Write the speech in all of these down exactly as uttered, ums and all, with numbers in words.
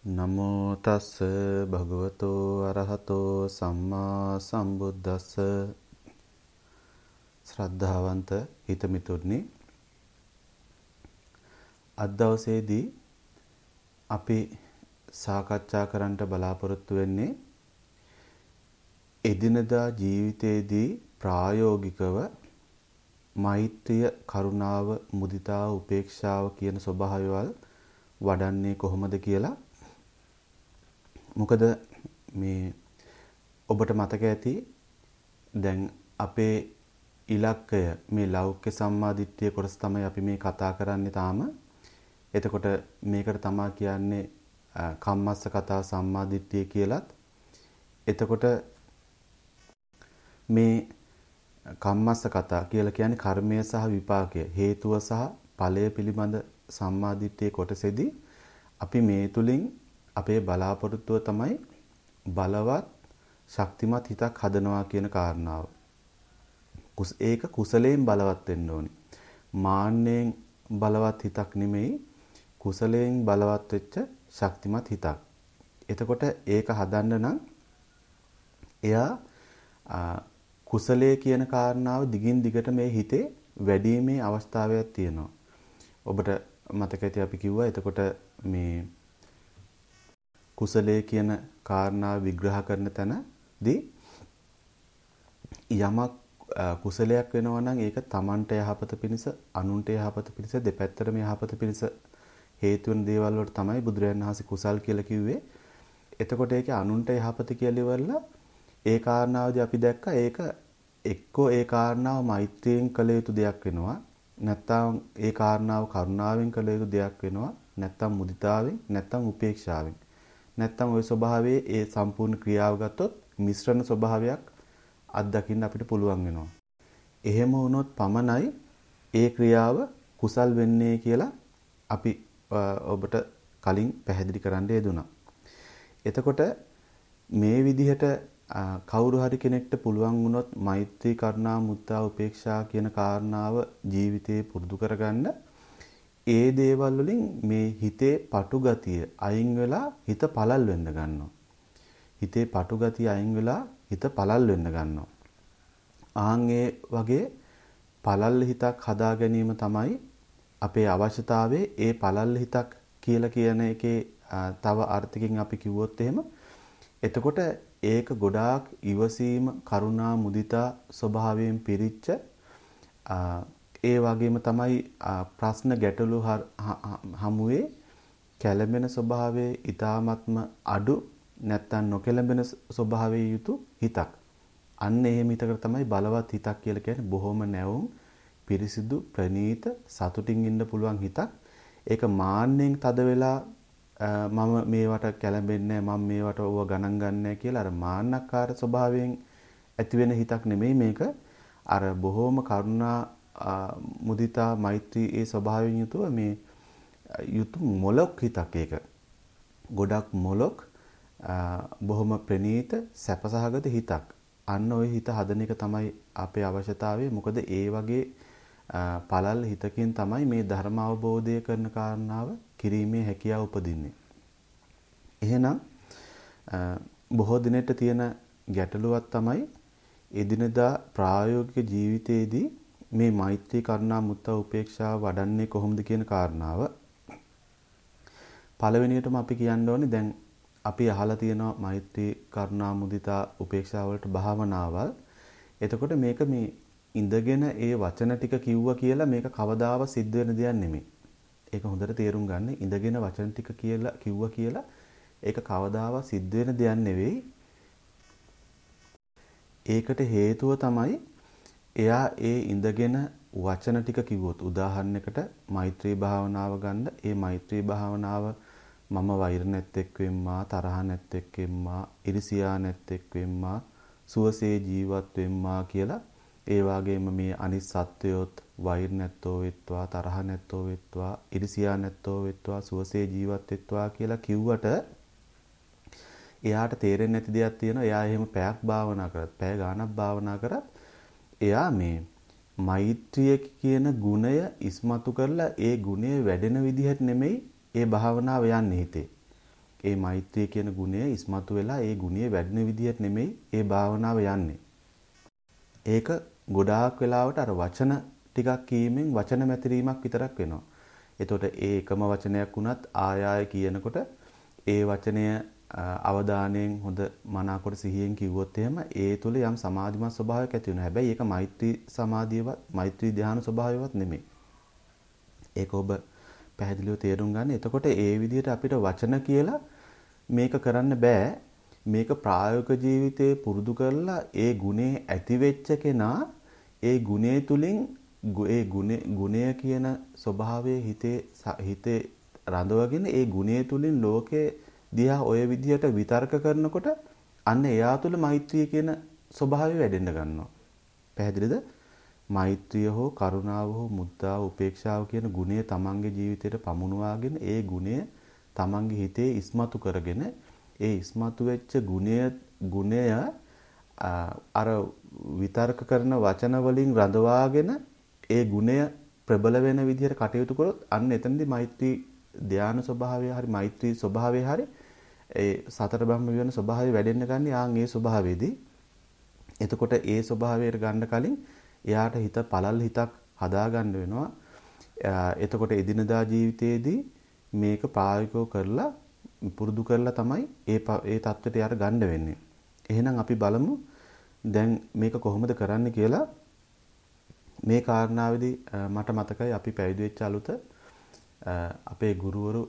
නමෝ තස්ස භගවතෝ අරහතෝ සම්මා සම්බුද්දස්ස. ශ්‍රද්ධාවන්ත හිතමිතුරනි, අද දවසේදී අපි සාකච්ඡා කරන්නට බලාපොරොත්තු වෙන්නේ එදිනදා ජීවිතයේදී ප්‍රායෝගිකව මෛත්‍රිය, කරුණාව, මුදිතාව, උපේක්ෂාව කියන ස්වභාවයවල් වඩන්නේ කොහොමද කියලා. මොකද මේ ඔබට මතක ඇති දැන් අපේ ඉලක්කය මේ ලෞකික සම්මාදිට්ඨිය කොටස තමයි අපි මේ කතා කරන්නේ තාම. එතකොට මේකට තමා කියන්නේ කම්මස්ස කතා සම්මාදිට්ඨිය කියලත්. එතකොට මේ කම්මස්ස කතා කියලා කියන්නේ කර්මය සහ විපාකය, හේතුව සහ ඵලය පිළිබඳ සම්මාදිට්ඨියේ කොටසේදී අපි මේ තුලින් අපේ බලාපොරොත්තුව තමයි බලවත් ශක්තිමත් හිතක් හදනවා කියන කාරණාව. ඒක කුසලයෙන් බලවත් වෙන්න ඕනි. මාන්නයෙන් බලවත් හිතක් නෙමෙයි, කුසලයෙන් බලවත් වෙච්ච ශක්තිමත් හිතක්. එතකොට ඒක හදන්න නම් එයා කුසලයේ කියන කාරණාව දිගින් දිගට මේ හිතේ වැඩිීමේ අවස්ථාවක් තියෙනවා. ඔබට මතක ඇති අපි කිව්වා එතකොට මේ කුසලයේ කියන කාරණාව විග්‍රහ කරන තැනදී යමක් කුසලයක් වෙනවා නම් ඒක තමන්ට යහපත පිණිස, අනුන්ට යහපත පිණිස, දෙපැත්තටම යහපත පිණිස හේතු වෙන දේවල් වලට තමයි බුදුරජාණන් වහන්සේ කුසල් කියලා කිව්වේ. එතකොට ඒකේ අනුන්ට යහපත කියලා ඉවරලා ඒ කාරණාවදී අපි දැක්කා ඒක එක්කෝ ඒ කාරණාව මෛත්‍රියෙන් කළ යුතු දෙයක් වෙනවා, නැත්නම් ඒ කාරණාව කරුණාවෙන් කළ යුතු දෙයක් වෙනවා, නැත්නම් මුදිතාවෙන්, නැත්නම් උපේක්ෂාවෙන්. නැත්තම් ওই ස්වභාවයේ ඒ සම්පූර්ණ ක්‍රියාව ගත්තොත් මිශ්‍රණ ස්වභාවයක් අත්දකින්න අපිට පුළුවන් වෙනවා. එහෙම වුණොත් පමණයි ඒ ක්‍රියාව කුසල් වෙන්නේ කියලා අපි ඔබට කලින් පැහැදිලි කරන්න යෙදුණා. එතකොට මේ විදිහට කවුරු හරි කෙනෙක්ට පුළුවන් වුණොත් මෛත්‍රී, කරුණා, මුදිතා, උපේක්ෂා කියන කාරණාව ජීවිතේ පුරුදු කරගන්න, ඒ දේවල් වලින් මේ හිතේ පටු ගතිය අයින් වෙලා හිත පළල් වෙන්න ගන්නවා. හිතේ පටු ගතිය අයින් වෙලා හිත පළල් වෙන්න ගන්නවා. ආන් ඒ වගේ පළල් හිතක් හදා ගැනීම තමයි අපේ අවශ්‍යතාවයේ. ඒ පළල් හිතක් කියලා කියන එකේ තව අර්ථකින් අපි කිව්වොත් එහෙම, එතකොට ඒක ගොඩාක් ඉවසීම, කරුණා, මුදිතා ස්වභාවයෙන් පිරිච්ච, ඒ වගේම තමයි ප්‍රශ්න ගැටලු හමුවේ කැළඹෙන ස්වභාවයේ ඊ타ත්ම අඩු, නැත්තම් නොකැළඹෙන ස්වභාවයේ යුතු හිතක්. අන්න එහෙම හිතකට තමයි බලවත් හිතක් කියලා කියන්නේ. බොහොම නැවුම්, පිරිසිදු, ප්‍රණීත, සතුටින් ඉන්න පුළුවන් හිතක්. ඒක මාන්නෙන් තද වෙලා මම මේවට කැළඹෙන්නේ නැහැ, මම මේවට ඕව ගණන් ගන්නෑ කියලා අර මාන්නක්කාර ස්වභාවයෙන් ඇති වෙන හිතක් නෙමෙයි මේක. අර බොහොම කරුණා, මුදිතා, මෛත්‍රී ඒ ස්වභාවයෙන් යුතුව මේ යුතු මොලොක් හිතක්. ඒක ගොඩක් මොලොක්, බොහොම ප්‍රණීත, සැපසහගත හිතක්. අන්න ওই හිත හදන එක තමයි අපේ අවශ්‍යතාවය. මොකද ඒ වගේ පළල් හිතකින් තමයි මේ ධර්ම අවබෝධය කරන කාරණාව කිරීමේ හැකියාව උපදින්නේ. එහෙනම් බොහෝ දිනෙට තියෙන ගැටලුවක් තමයි එදිනදා ප්‍රායෝගික ජීවිතයේදී මේ මෛත්‍රී, කරුණා, මුදිතා, උපේක්ෂාව වඩන්නේ කොහොමද කියන කාරණාව. පළවෙනියටම අපි කියන්න ඕනේ දැන් අපි අහලා තියෙනවා මෛත්‍රී, කරුණා, මුදිතා, උපේක්ෂාව වලට භාවනාවල්. එතකොට මේක මේ ඉඳගෙන ඒ වචන ටික කිව්වා කියලා මේක කවදාවත් සිද්ධ වෙන දෙයක් නෙමෙයි. ඒක හොඳට තේරුම් ගන්න. ඉඳගෙන වචන ටික කියලා කිව්වා කියලා ඒක කවදාවත් සිද්ධ වෙන දෙයක් නෙවෙයි. ඒකට හේතුව තමයි එයා ඒ ඉඳගෙන වචන ටික කිව්වොත්. උදාහරණයකට මෛත්‍රී භාවනාව ගන්න. ඒ මෛත්‍රී භාවනාව මම වෛර නැත්තෙක් වෙම්මා, තරහ නැත්තෙක් වෙම්මා, ඉරිසියා නැත්තෙක් වෙම්මා, සුවසේ ජීවත් වෙම්මා කියලා, ඒ වගේම මේ අනිත් සත්වයොත් වෛර නැත්තෝ වෙත්වා, තරහ නැත්තෝ වෙත්වා, ඉරිසියා නැත්තෝ වෙත්වා, සුවසේ ජීවත් වෙත්වා කියලා කිව්වට එයාට තේරෙන්නේ නැති දෙයක් තියෙනවා. එයා එහෙම පැයක් භාවනා කරත්, පැය ගාණක් භාවනා කරත් එයා මේ මෛත්‍රිය කියන ගුණය ඉස්මතු කරලා ඒ ගුණය වැඩෙන විදිහට නෙමෙයි ඒ භාවනාව යන්නේ හිතේ. ඒ මෛත්‍රිය කියන ගුණය ඉස්මතු වෙලා ඒ ගුණය වැඩෙන විදියට නෙමෙයි ඒ භාවනාව යන්නේ. ඒක ගොඩාක් වෙලාවට අර වචන ටිකක් කීමෙන් වචන මැතිරීමක් විතරක් වෙනවා. එතකොට ඒ එකම වචනයක් වුණත් ආය ආය කියනකොට ඒ වචනය අවධානයෙන් හොඳ මනාකොට සිහියෙන් කිව්වොත් එහෙම ඒ තුල යම් සමාධිමත් ස්වභාවයක් ඇති වෙනවා. හැබැයි ඒක මෛත්‍රී සමාධියවත් මෛත්‍රී ධ්‍යාන ස්වභාවයවත් නෙමෙයි. ඒක ඔබ පැහැදිලිව තේරුම් ගන්න. එතකොට ඒ විදිහට අපිට වචන කියලා මේක කරන්න බෑ. මේක ප්‍රායෝගික ජීවිතේ පුරුදු කරලා ඒ ගුණේ ඇති වෙච්ච කෙනා ඒ ගුණේ තුලින් ඒ ගුණේ ගුණය කියන ස්වභාවයේ හිතේ හිතේ රඳවගෙන ඒ ගුණය තුලින් ලෝකේ දිහා ඔය විදිහට විතර්ක කරනකොට අන්න එයා තුල මෛත්‍රිය කියන ස්වභාවය වැඩෙන්න ගන්නවා. පැහැදිලිද? මෛත්‍රිය හෝ කරුණාව හෝ මුද්දාව උපේක්ෂාව කියන ගුණය තමන්ගේ ජීවිතයට පමුණවාගෙන ඒ ගුණය තමන්ගේ හිතේ ඉස්මතු කරගෙන ඒ ඉස්මතු වෙච්ච ගුණය ගුණය අර විතර්ක කරන වචන වලින් රඳවාගෙන ඒ ගුණය ප්‍රබල වෙන විදිහට කටයුතු කරොත් අන්න එතනදී මෛත්‍රී ධානය ස්වභාවය හරි මෛත්‍රී ස්වභාවය හරි ඒ සතර බ්‍රහ්ම විහරණ ස්වභාවය වැඩෙන්න ගන්නේ ආන් ඒ ස්වභාවයේදී. එතකොට ඒ ස්වභාවයට ගන්න කලින් එයාට හිත පළල් හිතක් හදාගන්න වෙනවා. එතකොට එදිනදා ජීවිතයේදී මේක ප්‍රායෝගිකව කරලා පුරුදු කරලා තමයි ඒ ඒ தත්ත්වයට යාර ගන්න වෙන්නේ. එහෙනම් අපි බලමු දැන් මේක කොහොමද කරන්න කියලා. මේ කාරණාවේදී මට මතකයි අපි පැවිදි වෙච්ච අලුත අපේ ගුරුවරු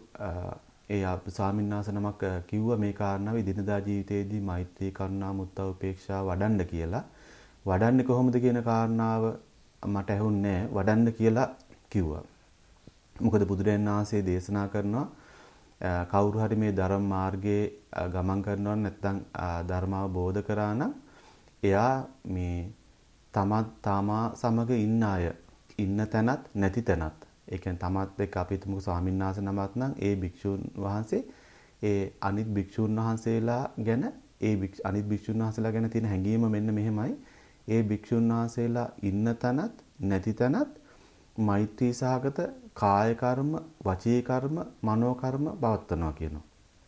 ඒ ස්වාමීන් වහන්සේ නමක් කිව්වා මේ කාරණාව එදිනදා ජීවිතයේදී මෛත්‍රී කරුණා මුත්තා උපේක්ෂා වඩන්න කියලා. වඩන්නේ කොහොමද කියන කාරණාව මට ඇහුන්නේ නැහැ. වඩන්න කියලා කිව්වා. මොකද බුදුරජාණන් වහන්සේ දේශනා කරනවා කවුරු හරි මේ ධර්ම මාර්ගයේ ගමන් කරනවා නැත්නම් ධර්ම අවබෝධ කරා නම් එයා මේ තමත් තමා සමග ඉන්න අය ඉන්න තැනත් නැති තැනත් ඒ කියන්නේ තමත් එක්ක අපි තුමුක ස්වාමීන් වහන්සේ නමක් නම් ඒ භික්ෂුන් වහන්සේ ඒ අනිත් භික්ෂුන් වහන්සේලා ගැන ඒ අනිත් භික්ෂුන් වහන්සේලා ගැන තියෙන හැඟීම මෙන්න මෙහෙමයි. ඒ භික්ෂුන් වහන්සේලා ඉන්න තැනත් නැති තැනත් මෛත්‍රී සහගත කාය කර්ම, වචී කර්ම, මනෝ කර්ම පවත්වනවා කියනවා.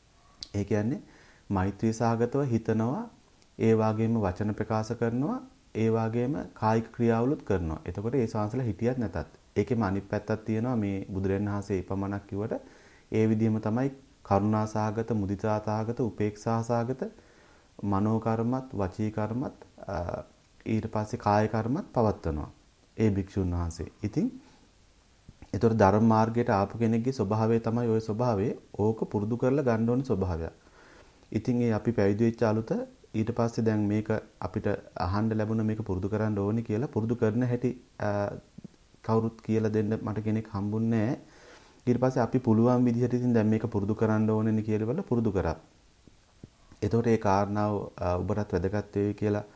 ඒ කියන්නේ මෛත්‍රී සහගතව හිතනවා, ඒ වගේම වචන ප්‍රකාශ කරනවා, ඒ වගේම කායික ක්‍රියාවලුත් කරනවා. එතකොට ඒ ශාන්සලා හිටියත් නැතත් ඒකෙම අනිත් පැත්තක් තියෙනවා. මේ බුදුරජාණන් වහන්සේ පමණක් කිව්වට ඒ විදිහම තමයි කරුණා සහගත, මුදිතා සහගත, උපේක්ෂා සහගත මනෝ කර්මත්, වචී කර්මත් ඊට පස්සේ කාය කර්මත් පවත්වනවා ඒ භික්ෂුන් වහන්සේ. ඉතින් ඒතර ධර්ම මාර්ගයට ආපු කෙනෙක්ගේ ස්වභාවය තමයි ওই ස්වභාවය. ඕක පුරුදු කරලා ගන්න ඕන ස්වභාවයක්. ඉතින් ඒ අපි පැවිදි වෙච්ච අලුත ඊට පස්සේ දැන් මේක අපිට අහන්න ලැබුණ මේක පුරුදු කරන්න ඕනි කියලා පුරුදු කරන හැටි කවුරුත් කියලා දෙන්න මට කෙනෙක් හම්බුන්නේ නැහැ. ඊට පස්සේ අපි පුළුවන් විදිහට ඉතින් දැන් මේක පුරුදු කරන්න ඕනේ නේ කියලා බලලා පුරුදු කරා. එතකොට ඒ කාරණාව ඔබටත් වැදගත් වෙයි කියලා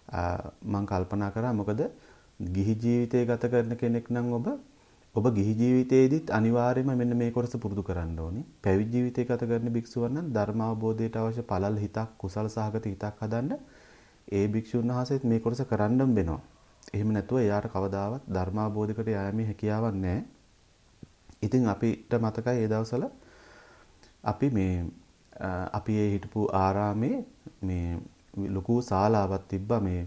මම කල්පනා කරා. මොකද ගිහි ජීවිතය ගත කරන කෙනෙක් නම් ඔබ ඔබ ගිහි ජීවිතයේදීත් අනිවාර්යයෙන්ම මෙන්න මේ කොටස පුරුදු කරන්න ඕනි. පැවිදි ජීවිතය ගත කරන භික්ෂුවන් නම් ධර්ම අවබෝධයට අවශ්‍ය පළල් හිතක්, කුසල සහගත හිතක් හදන්න ඒ භික්ෂුන් වහන්සේත් මේ කොටස කරන්නම් වෙනවා. එහෙම නැතුව එයාට කවදාවත් ධර්ම අවබෝධයකට යෑමේ හැකියාවක් නැහැ. ඉතින් අපිට මතකයි ඒ දවස්වල අපි මේ අපි ඒ හිටපු ආරාමේ මේ ලොකු ශාලාවක් තිබ්බා. මේ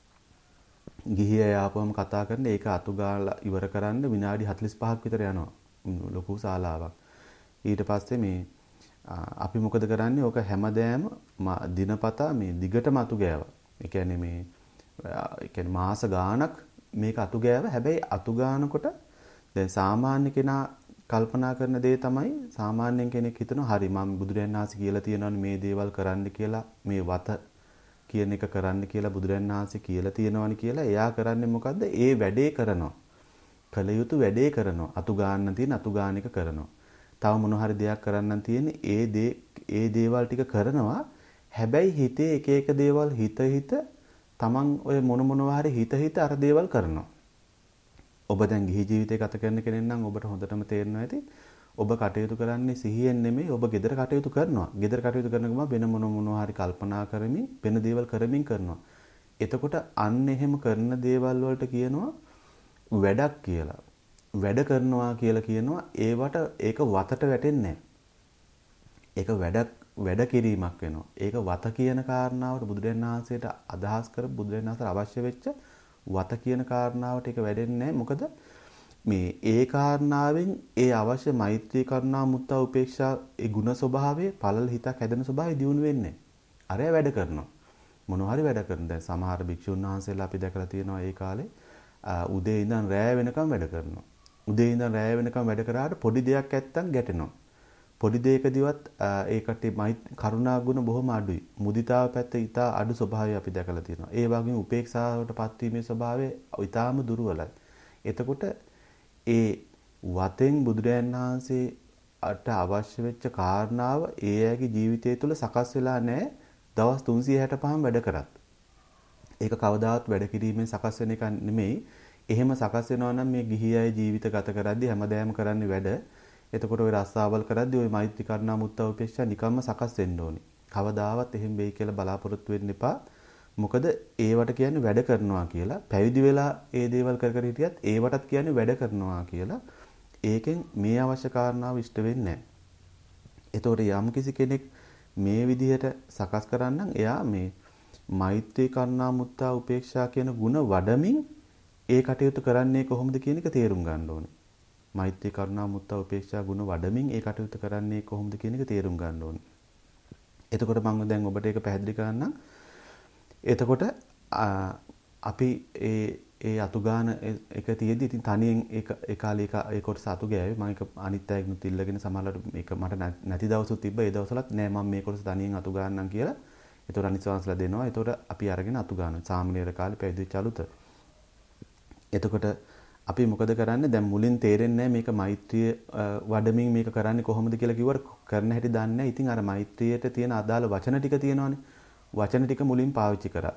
ගිහි අය ආපුවම කතා කරන ඒක අතු ගාලා ඉවර කරන්න විනාඩි හතළිස් පහක් විතර යනවා. ලොකු ශාලාවක්. ඊට පස්සේ මේ අපි මොකද කරන්නේ? ඕක හැමදෑම දිනපතා මේ දිගටම අතු ගෑවා. ඒ කියන්නේ මේ ඒ කියන්නේ මාස ගාණක් මේක අතු ගෑවා. හැබැයි අතු ගානකොට දැන් සාමාන්‍ය කෙනා කල්පනා කරන දේ තමයි සාමාන්‍යයෙන් කෙනෙක් හිතනවා හරි මම බුදුරජාණන් වහන්සේ කියලා තියෙනවනේ මේ දේවල් කරන්න කියලා මේ වත කියන එක කරන්න කියලා බුදුරජාණන් වහන්සේ කියලා තියෙනවනේ කියලා එයා කරන්නේ මොකද්ද? ඒ වැඩේ කරනවා. කළ යුතු වැඩේ කරනවා. අතු ගාන්න තියෙන අතු ගාන එක කරනවා. තව මොන හරි දෙයක් කරන්න තියෙන ඒ දේ ඒ දේවල් ටික කරනවා. හැබැයි හිතේ එක එක දේවල් හිත හිත තමන් ඔය මොන මොනවා හරි හිත හිත අර දේවල් කරනවා. ඔබ දැන් ගිහි ජීවිතය ගත කරන කෙනෙක් නම් ඔබට හොඳටම තේරෙනවා ඇති. ඔබ කටයුතු කරන්නේ සිහියෙන් නෙමෙයි. ඔබ gedara කටයුතු කරනවා. gedara කටයුතු කරන ගමන් වෙන මොන මොනවා හරි කල්පනා කරමින් වෙන දේවල් කරමින් කරනවා. එතකොට අන්න එහෙම කරන දේවල් වලට කියනවා වැඩක් කියලා. වැඩ කරනවා කියලා කියනවා. ඒවට ඒක වතට වැටෙන්නේ නැහැ. ඒක වැඩ වැඩ කිරීමක් වෙනවා. ඒක වත කියන කාරණාවට බුදුරජාණන් වහන්සේට අදහස් කර බුදුරජාණන් වහන්සේට අවශ්‍ය වෙච්ච වත කියන කාරණාවට ඒක වැඩෙන්නේ නැහැ. මොකද මේ ඒ කාරණාවෙන් ඒ අවශ්‍ය මෛත්‍රී කරුණා මුත්තා උපේක්ෂා ඒ ගුණ ස්වභාවයේ පළල හිතක් හැදෙන ස්වභාවය දියුණු වෙන්නේ. අරය වැඩ කරනවා. මොනවා හරි වැඩ කරන. දැන් සමහර භික්ෂුන් වහන්සේලා අපි දැකලා තියෙනවා ඒ කාලේ උදේ ඉඳන් රෑ වෙනකම් වැඩ කරනවා. උදේ ඉඳන් රෑ වෙනකම් වැඩ කරාට පොඩි දෙයක් නැත්තම් ගැටෙනවා. පොඩි දෙයකදීවත් ඒකට කරුණා ගුණ බොහොම අඩුයි. මුදිතාව පැත්ත ඊටා අඩු ස්වභාවය අපි දැකලා තියෙනවා. ඒ වගේම උපේක්ෂාවට පත්වීමේ ස්වභාවය ඊටාම දුර්වලයි. එතකොට ඒ වතෙන් බුදුරයන් වහන්සේට අවශ්‍ය වෙච්ච කාරණාව ඒ ඇගේ ජීවිතය තුළ සකස් වෙලා නැහැ. දවස් තුන්සිය හැටපහම වැඩ කරත්. ඒක කවදාවත් වැඩ කිරීමෙන් සකස් වෙන එක නෙමෙයි. එහෙම සකස් වෙනවා නම් මේ ගිහි අය ජීවිත ගත කරද්දී හැමදාම කරන්නේ වැඩ. එතකොට ওই රස්සාවල් කරද්දී ওই මෛත්‍රී කරුණා මුත්තා උපේක්ෂා නිකම්ම සකස් වෙන්න ඕනේ. කවදාවත් එහෙම වෙයි කියලා බලාපොරොත්තු වෙන්න එපා. මොකද ඒවට කියන්නේ වැඩ කරනවා කියලා. පැවිදි වෙලා ඒ දේවල් කර කර හිටියත් ඒවටත් කියන්නේ වැඩ කරනවා කියලා. ඒකෙන් මේ අවශ්‍ය කාරණාව ඉෂ්ට වෙන්නේ නැහැ. එතකොට යම් කිසි කෙනෙක් මේ විදිහට සකස් කරන්නම් එයා මේ මෛත්‍රී කරුණා මුත්තා උපේක්ෂා කියන ಗುಣ වඩමින් ඒ කටයුතු කරන්නේ කොහොමද කියන එක තේරුම් ගන්න ඕනේ. මෛත්‍රී කරුණා මුත්තා උපේක්ෂා ගුණ වඩමින් ඒ කටයුතු කරන්නේ කොහොමද කියන එක තේරුම් ගන්න ඕනේ. එතකොට මම දැන් ඔබට ඒක පැහැදිලි කරන්නම්. එතකොට අපි ඒ ඒ අතුගාන එක තියෙද්දි ඉතින් තනියෙන් ඒක ඒ කාලේ ඒක ඒ කොටස අතු ගෑවේ. මම ඒක අනිත් අයෙකුත් ඉල්ලගෙන සමහරවිට මේක මට නැති දවසුත් තිබ්බ. ඒ දවස්වලත් නෑ මම මේ කොටස තනියෙන් අතු ගන්නම් කියලා. ඒතකොට අනිත් සවන්ස්ලා දෙනවා. ඒතකොට අපි අරගෙන අතු ගන්නවා. සාමණේර කාලේ පැවිදි වෙච්ච අලුත. එතකොට අපි මොකද කරන්නේ? දැන් මුලින් තේරෙන්නේ මේක මෛත්‍රිය වඩමින් මේක කරන්නේ කොහොමද කියලා කිව්වට කරන්න හැටි දන්නේ නැහැ. ඉතින් අර මෛත්‍රියට තියෙන අදාළ වචන ටික තියෙනවානේ. වචන ටික මුලින් පාවිච්චි කරා.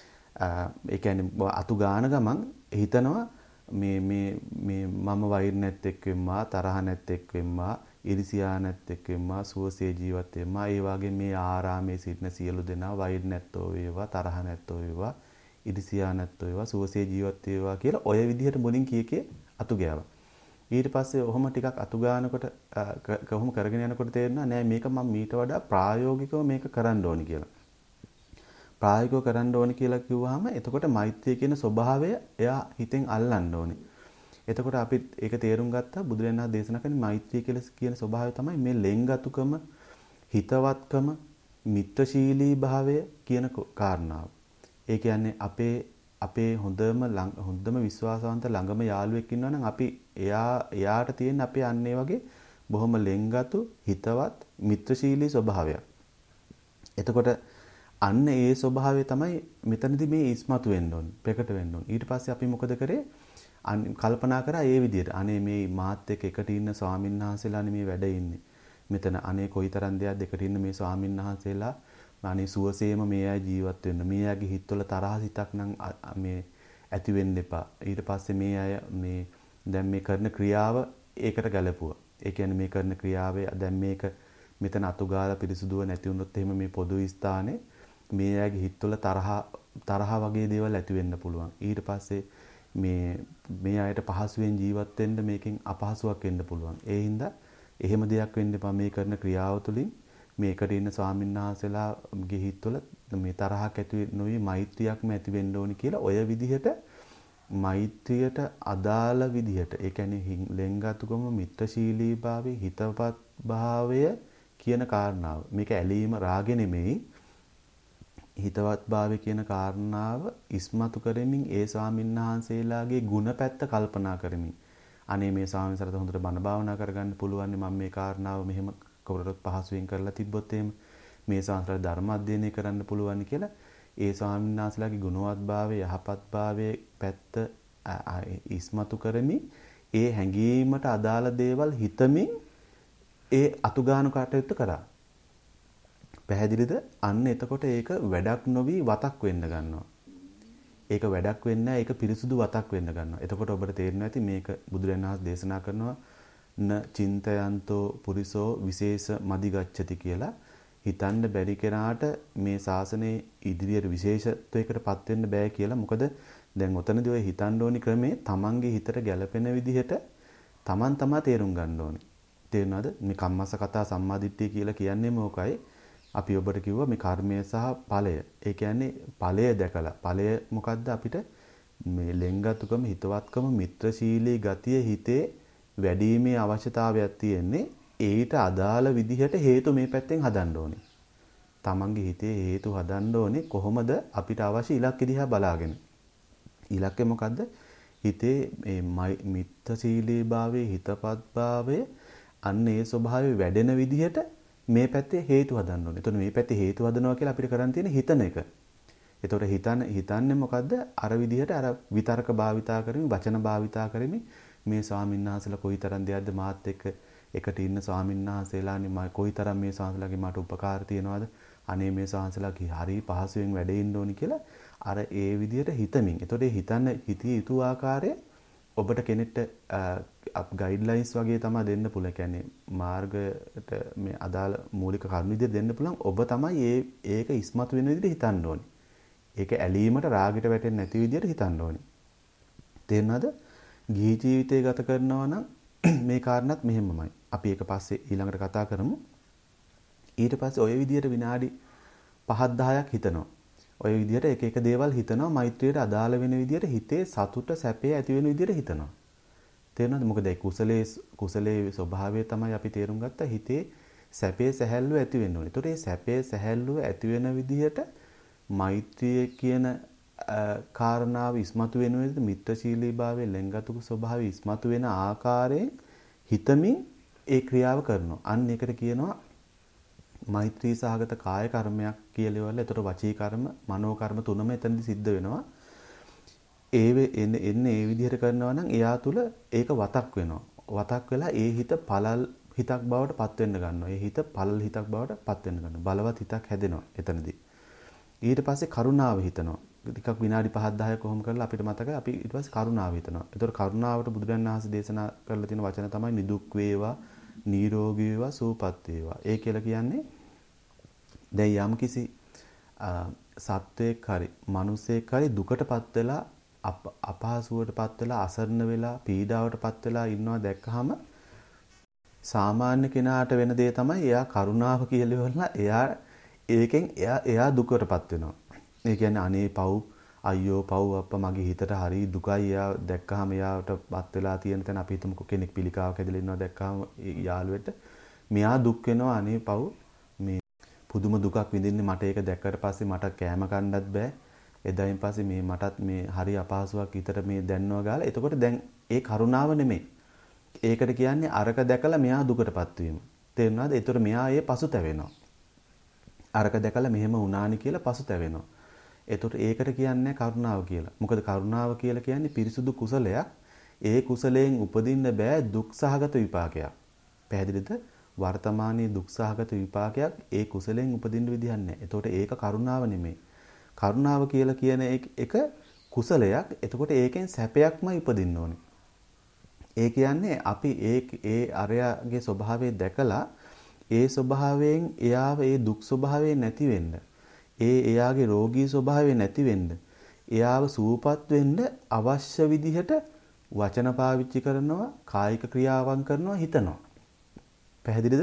ඒ කියන්නේ අතු ගාන ගමන් හිතනවා මේ මේ මේ මම වෛර නැත් එක්ක වෙම්මා, තරහ නැත් එක්ක වෙම්මා, ඉරිසියා නැත් එක්ක වෙම්මා, සුවසේ ජීවත් වෙම්මා. ඒ වගේ මේ ආරාමේ සිටින සියලු දෙනා වෛර නැත්තෝ වේවා, තරහ නැත්තෝ වේවා, ඉරිසියා නැත්තෝ වේවා, සුවසේ ජීවත් වේවා කියලා ඔය විදිහට මුලින් කීකේ අතු ගෑවා. ඊට පස්සේ ඔහොම ටිකක් අතු ගන්නකොට කොහොම කරගෙන යනකොට තේරෙනවා නෑ මේක මම මීට වඩා ප්‍රායෝගිකව මේක කරන්න ඕනි කියලා. ප්‍රායෝගිකව කරන්න ඕනි කියලා කිව්වහම එතකොට මෛත්‍රිය කියන ස්වභාවය එයා හිතෙන් අල්ලන්න ඕනි. එතකොට අපි ඒක තේරුම් ගත්තා බුදුරජාණන් වහන්සේ දේශනා කරන මෛත්‍රිය කියලා කියන ස්වභාවය තමයි මේ ලෙන්ගතුකම, හිතවත්කම, මිත්‍රශීලී භාවය කියන කාරණාව. ඒ කියන්නේ අපේ අපේ හොඳම හොඳම විශ්වාසවන්ත ළඟම යාළුවෙක් ඉන්නවා නම් අපි එයා එයාට තියෙන අපේ අන්නේ වගේ බොහොම ලෙන්ගතු, හිතවත්, මිත්‍රශීලී ස්වභාවයක්. එතකොට අන්න ඒ ස්වභාවය තමයි මෙතනදී මේ ඉස්මතු වෙන්න ඕනේ, ප්‍රකට වෙන්න ඕනේ. ඊට පස්සේ අපි මොකද කරේ? කල්පනා කරා ඒ විදිහට. අනේ මේ මාත් එක්ක එකට ඉන්න ස්වාමීන් වහන්සේලානේ මේ වැඩ ඉන්නේ. මෙතන අනේ කොයිතරම් දෙයක් දෙකට ඉන්න මේ ස්වාමීන් වහන්සේලා අනේ සුවසේම මේ අය ජීවත් වෙන්න. මේ අයගේ හිතවල තරහ සිතක් නම් මේ ඇති වෙන්න එපා. ඊට පස්සේ මේ අය මේ දැන් මේ කරන ක්‍රියාව ඒකට ගැලපුවා. ඒ කියන්නේ මේ කරන ක්‍රියාවේ දැන් මේක මෙතන අතුගාලා පිරිසුදුව නැති වුණොත් එහෙම මේ පොදු ස්ථානේ මේ අයගේ හිතවල තරහ තරහ වගේ දේවල් ඇති වෙන්න පුළුවන්. ඊට පස්සේ මේ මේ අයට පහසුවෙන් ජීවත් වෙන්න මේකෙන් අපහසුයක් වෙන්න පුළුවන්. ඒ හින්දා එහෙම දෙයක් වෙන්න එපා. මේ කරන ක්‍රියාව තුළින් මේකට ඉන්න ස්වාමීන් වහන්සේලාගේ හිතවල මේ තරහක් ඇති නොවි මෛත්‍රියක්ම ඇති වෙන්න ඕනි කියලා ඔය විදිහට මෛත්‍රියට අදාළ විදිහට ඒ කියන්නේ ලෙන්ගතුකම, මිත්‍රශීලී භාවය, හිතවත් භාවය කියන කාරණාව. මේක ඇලීම රාගෙ නෙමෙයි. හිතවත් භාවය කියන කාරණාව ඉස්මතු කරමින් ඒ ස්වාමීන් වහන්සේලාගේ ಗುಣ පැත්ත කල්පනා කරමින් අනේ මේ ස්වාමීන් වහන්සේලාට හොඳට බණ භාවනා කරගන්න පුළුවන් නේ මම මේ කාරණාව මෙහෙම කවුරුත් පහසුවෙන් කරලා තිබ්බොත් එහෙම මේ ස්වාමීන් ධර්ම අධ්‍යයනය කරන්න පුළුවන් කියලා ඒ ස්වාමීන් වහන්සේලාගේ ගුණවත් භාවය, යහපත් භාවයේ පැත්ත ඉස්මතු කරමින් ඒ හැඟීමට අදාළ දේවල් හිතමින් ඒ අතුගානු කටයුත්ත කරා. පැහැදිලිද? අන්න එතකොට ඒක වැඩක් නොවි වතක් වෙන්න ගන්නවා. ඒක වැඩක් වෙන්නේ නැහැ. ඒක පිරිසුදු වතක් වෙන්න ගන්නවා. එතකොට ඔබට තේරෙනවා ඇති මේක බුදුරජාණන් වහන්සේ දේශනා කරනවා න චින්තයන්තෝ පුරිසෝ විශේෂ මදිගච්ඡති කියලා. හිතන්න බැරි කෙනාට මේ ශාසනයේ ඉදිරියට විශේෂත්වයකටපත් වෙන්න බෑ කියලා. මොකද දැන් ඔතනදී ඔය හිතන්න ඕනි ක්‍රමේ තමන්ගේ හිතට ගැළපෙන විදිහට තමන් තමා තේරුම් ගන්න ඕනේ. තේරුණාද? මේ කම්මස්ස කතා සම්මාදිට්ඨිය කියලා කියන්නේ මොකයි? අපි ඔබට කිව්වා මේ කර්මය සහ ඵලය. ඒ කියන්නේ ඵලය දැකලා. ඵලය මොකද්ද අපිට මේ ලෙන්ගතුකම, හිතවත්කම, මිත්‍රශීලී ගතිය හිතේ වැඩිීමේ අවශ්‍යතාවයක් තියෙන්නේ. ඊට අදාළ විදිහට හේතු මේ පැත්තෙන් හදන්න ඕනේ. තමන්ගේ හිතේ හේතු හදන්න ඕනේ කොහොමද අපිට අවශ්‍ය ඉලක්ක දිහා බලාගෙන. ඉලක්කය මොකද්ද? හිතේ මේ මිත්‍රශීලීභාවයේ හිතපත්භාවයේ අන්න ඒ ස්වභාවය වැඩෙන විදිහට මේ පැත්තේ හේතු හදන්න ඕනේ. එතකොට මේ පැත්තේ හේතු හදනවා කියලා අපිට කරන්න තියෙන හිතන එක. එතකොට හිතන හිතන්නේ මොකද්ද? අර විදිහට අර විතර්ක භාවිතා කරමින් වචන භාවිතා කරමින් මේ ස්වාමීන් වහන්සේලා කොයිතරම් දෙයක්ද මාත් එක්ක එකට ඉන්න ස්වාමීන් වහන්සේලානේ මම කොයිතරම් මේ ස්වාමීන්ලාගේ මට උපකාර තියනවාද? අනේ මේ ස්වාමීන්ලාගේ හරි පහසුවෙන් වැඩේ ඉන්න ඕනි කියලා අර ඒ විදිහට හිතමින්. එතකොට ඒ හිතන හිතේ යුතු ආකාරය ඔබට කෙනෙක්ට ගයිඩ්ලයින්ස් වගේ තමයි දෙන්න පුළුවන්. කියන්නේ මාර්ගයට මේ අදාළ මූලික කරුණු විදිහට දෙන්න පුළුවන්. ඔබ තමයි ඒ ඒක ඉස්මතු වෙන විදිහට හිතන්න ඕනේ. ඒක ඇලීමට රාගයට වැටෙන්නේ නැති විදිහට හිතන්න ඕනේ. තේරුණාද? ගිහි ජීවිතය ගත කරනවා නම් මේ කාරණාත් මෙහෙමමයි. අපි ඒක පස්සේ ඊළඟට කතා කරමු. ඊට පස්සේ ওই විදිහට විනාඩි පහක් දහයක් හිතනවා. ওই විදිහට එක එක දේවල් හිතනවා මෛත්‍රියට අදාළ වෙන විදිහට හිතේ සතුට සැපේ ඇති වෙන විදිහට හිතනවා. තේරුණාද? මොකද ඒ කුසලයේ කුසලයේ ස්වභාවය තමයි අපි තේරුම් ගත්තා හිතේ සැපේ සැහැල්ලුව ඇති වෙන්න ඕනේ. ඒතකොට මේ සැපේ සැහැල්ලුව ඇති වෙන විදිහට මෛත්‍රිය කියන කාරණාව ඉස්මතු වෙන විදිහට මිත්‍රශීලීභාවයේ ලෙන්ගතුක ස්වභාවය ඉස්මතු වෙන ආකාරයෙන් හිතමින් ඒ ක්‍රියාව කරනවා. අන්න ඒකට කියනවා මෛත්‍රී සහගත කාය කර්මයක් කියලාවල. ඒතර වචී කර්ම, මනෝ කර්ම තුනම එතනදි සිද්ධ වෙනවා. ඒ එන්නේ ඒ විදිහට කරනවා නම් එයා තුල ඒක වතක් වෙනවා. වතක් වෙලා ඒ හිත පළල් හිතක් බවට පත් වෙන්න ගන්නවා. ඒ හිත පළල් හිතක් බවට පත් වෙන්න ගන්නවා. බලවත් හිතක් හැදෙනවා එතනදී. ඊට පස්සේ කරුණාව හිතනවා. ටිකක් විනාඩි පහක් දහයක් කොහොම කරලා අපිට මතකයි අපි ඊට පස්සේ කරුණාව හිතනවා. ඒතර කරුණාවට බුදුරජාණන් වහන්සේ දේශනා කරලා තියෙන වචන තමයි නිදුක් වේවා, නිරෝගී වේවා, සුවපත් වේවා. ඒ කියලා කියන්නේ දැන් යම් කිසි සත්වයක් හරි, මිනිසෙක් හරි දුකටපත් වෙලා අපහසුවටපත් වෙලා අසරණ වෙලා පීඩාවටපත් වෙලා ඉන්නවා දැක්කහම සාමාන්‍ය කෙනාට වෙන දේ තමයි එයා කරුණාව කියලා ඉවරලා එයා ඒකෙන් එයා එයා දුකටපත් වෙනවා. ඒ කියන්නේ අනේ පව් අයියෝ පව් අප්පා මගේ හිතට හරි දුකයි. එයා දැක්කහම එයාටපත් වෙලා තියෙන තැන අපි හිතමුකෝ කෙනෙක් පිළිකාවක් ඇදලා ඉන්නවා දැක්කහම යාළුවෙට මෙයා දුක් වෙනවා. අනේ පව් මේ පුදුම දුකක් විඳින්නේ මට ඒක දැක්කට පස්සේ මට කෑම කන්නත් බෑ. එදායින් පස්සේ මේ මටත් මේ හරි අපහසුයක් විතර මේ දැනනවා ගාලා. එතකොට දැන් ඒ කරුණාව නෙමෙයි. ඒකට කියන්නේ අරක දැකලා මෙයා දුකටපත් වීම. තේරුණාද? ඒතර මෙයා ඒ පසුතැවෙනවා. අරක දැකලා මෙහෙම වුණානි කියලා පසුතැවෙනවා. ඒතර ඒකට කියන්නේ කරුණාව කියලා. මොකද කරුණාව කියලා කියන්නේ පිරිසුදු කුසලයක්. ඒ කුසලයෙන් උපදින්න බෑ දුක් සහගත විපාකයක්. පැහැදිලිද? වර්තමානයේ දුක් සහගත විපාකයක් ඒ කුසලයෙන් උපදින්න විදිහක් නැහැ. ඒතකොට ඒක කරුණාව නෙමෙයි. කරුණාව කියලා කියන එක කුසලයක්. එතකොට ඒකෙන් සැපයක්ම ඉපදින්න ඕනේ. ඒ කියන්නේ අපි ඒ ඒ අරයාගේ ස්වභාවය දැකලා ඒ ස්වභාවයෙන් එයාව ඒ දුක් ස්වභාවය නැති වෙන්න, ඒ එයාගේ රෝගී ස්වභාවය නැති වෙන්න, එයාව සුවපත් වෙන්න අවශ්‍ය විදිහට වචන පාවිච්චි කරනවා, කායික ක්‍රියාවන් කරනවා, හිතනවා. පැහැදිලිද?